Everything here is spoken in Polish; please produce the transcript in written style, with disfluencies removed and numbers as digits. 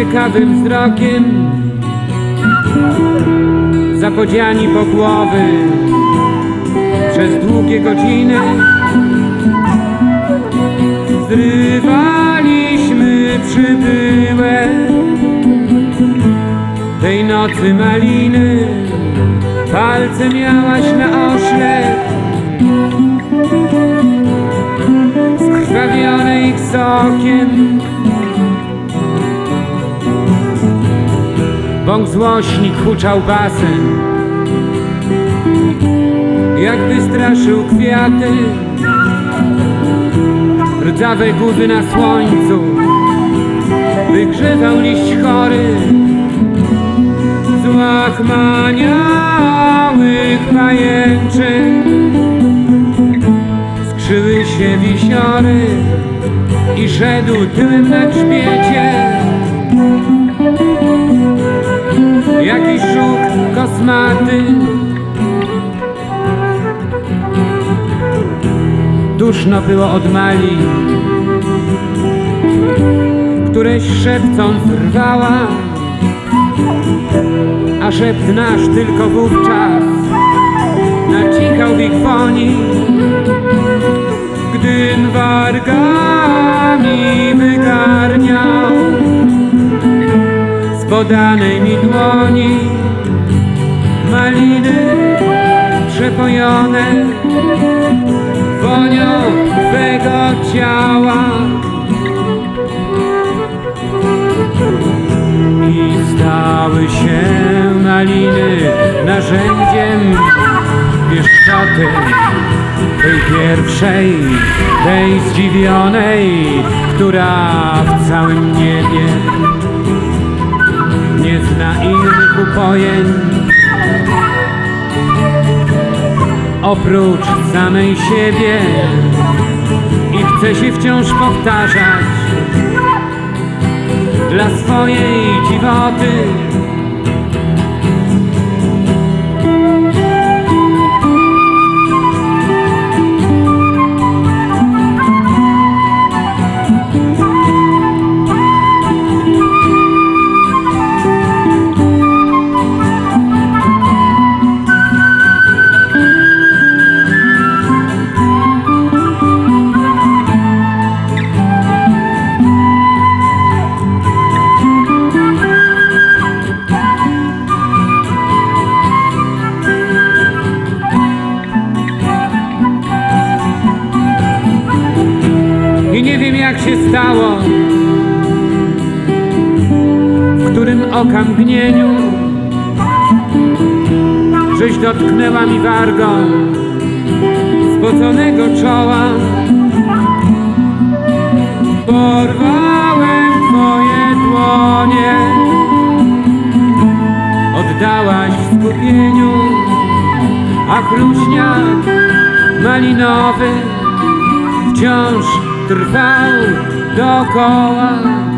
ciekawym wzrokiem zapodziani po głowy przez długie godziny zrywaliśmy przybyłe tej nocy maliny. Palce miałaś na oślep skrwawione ich sokiem. Bąk złośnik huczał basem, jakby straszył kwiaty. Rdzawe guzy na słońcu wygrzewał liść chory z łachmaniałych pajęczyn. Skrzyły się wisiory i szedł tyłem na grzbiecie jakiś żuk kosmaty. Duszno było od malin, któreś szepcąc rwała, a szept nasz tylko wówczas nacichał w ich woni, gdym wargami wygarniał z podanej mi dłoni maliny przepojone wonią twego ciała. I stały się maliny narzędziem pieszczoty tej pierwszej, tej zdziwionej, która w całym niebie nie zna innych upojeń oprócz samej siebie i chce się wciąż powtarzać dla swojej dziwoty. I nie wiem, jak się stało, w którym okamgnieniu żeś dotknęła mi wargą spoconego czoła. Porwałem twoje dłonie, oddałaś w skupieniu, a chluśniak malinowy wciąż trwał dookoła.